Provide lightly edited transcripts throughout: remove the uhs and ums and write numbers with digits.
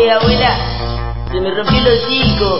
Abuela, se me rompió el hocico.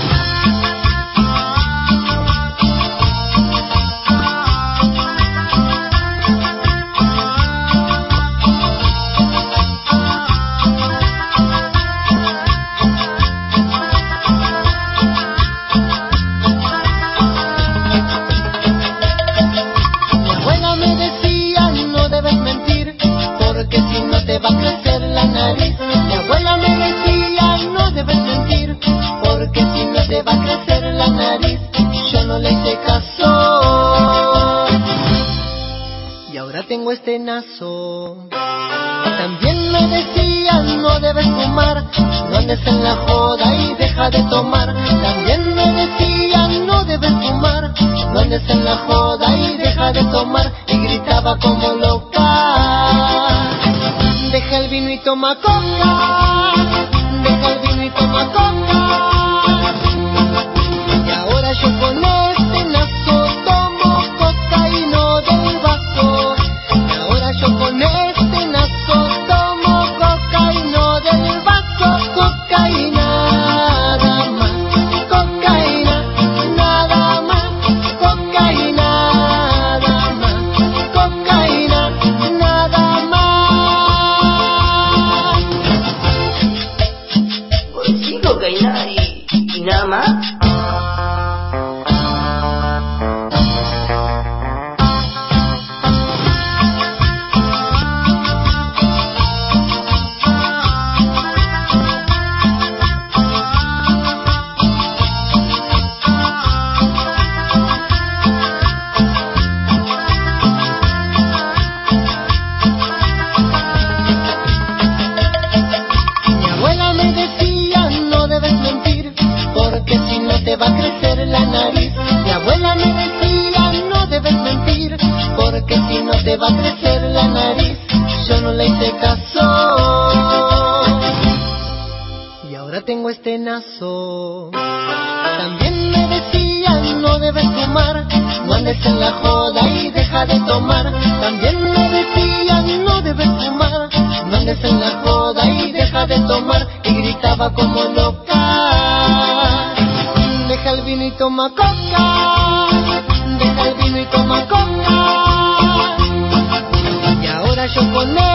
Mi abuela me decía, no debes mentir, porque si no te va a crecer la nariz. Mi abuela me decía, no debes mentir, porque si no te va a crecer la nariz. Yo no le hice caso y ahora tengo este naso. También me decían, no debes fumar, no andes en la joda y deja de tomar. También me decían, no debes fumar, no andes en la joda y deja de tomar. Y gritaba como loca, deja el vino y toma coca, deja el vino y toma coca. Y ahora yo con este naso tomo coca y no del vaso. Y ahora yo con este naso tomo coca y no del vaso. Cocaína, nada más, cocaína, nada más, cocaína, nada más, cocaína, nada más. Pues sí, cocaína y nada más. Mi abuela me decía, no debes mentir, porque si no te va a crecer la nariz. Mi abuela me decía, no debes mentir, porque si no te va a crecer la nariz. Yo no le hice caso y ahora tengo este naso. También me decían, no debes fumar, no andes en la joda y deja de tomar. También me decían, no debes fumar, no andes en la joda y deja de tomar. Y gritaba como loca, deja el vino y toma coca, deja el vino y toma coca. Y ahora yo con